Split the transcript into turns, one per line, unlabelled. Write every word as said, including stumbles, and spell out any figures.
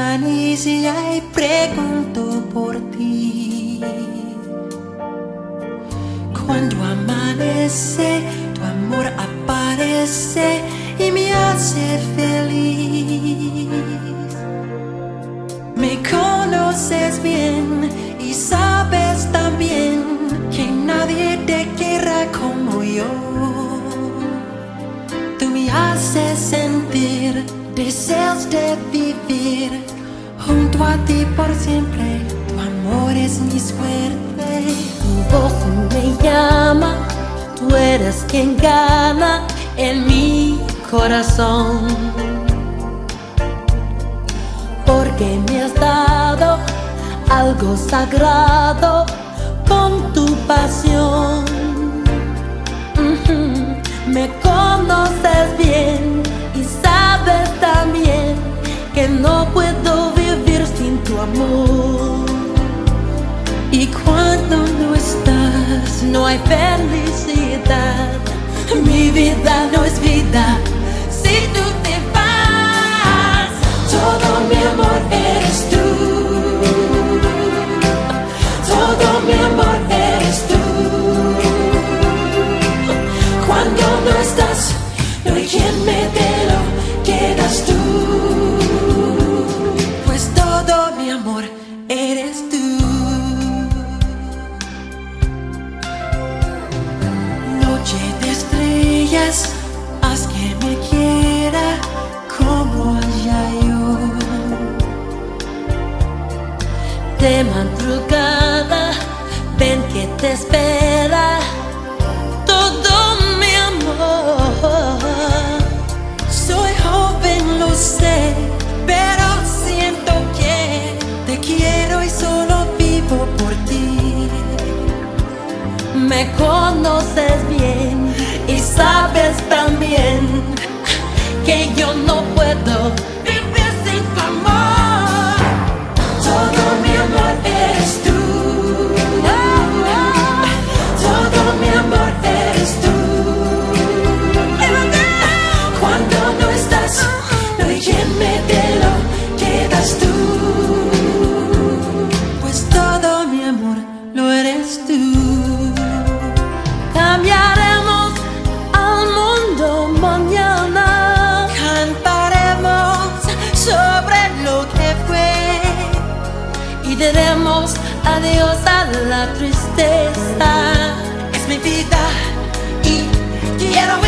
acaricia y pregunto por ti. Cuando amanece, tu amor aparece y me hace feliz. Me conoces bien y sabes también que nadie te quiera como yo. Tú me haces sentir deseos de vivir junto a ti por siempre. Tu amor es mi suerte.
Tu voz me llama, tú eres quien gana en mi corazón. Porque me has dado algo sagrado con tu pasión. uh-huh. Me conoces bien y sabes también que no puedo vivir sin tu amor.
Y cuando no estás,
no hay felicidad.
Mi vida no es vida si tú te vas. Todo mi amor eres tú. Todo mi amor eres tú. Cuando no estás, no hay quien me dé lo que das tú. Pues todo mi amor eres tú. Noche de estrellas, haz que me quiera como allá yo.
De madrugada, ven que te espera todo mi amor.
Soy joven, lo sé, pero siento que te quiero y solo vivo por ti.
Me conoces bien y sabes también que yo no puedo vivir sin tu amor.
Todo mi amor eres tú. Todo mi amor eres tú. Cuando no estás, no hay quien me dé lo que das tú. Pues todo mi amor lo eres tú.
Cambiaremos al mundo mañana.
Cantaremos sobre lo que fue
Y diremos adiós a la tristeza.
es mi vida y quiero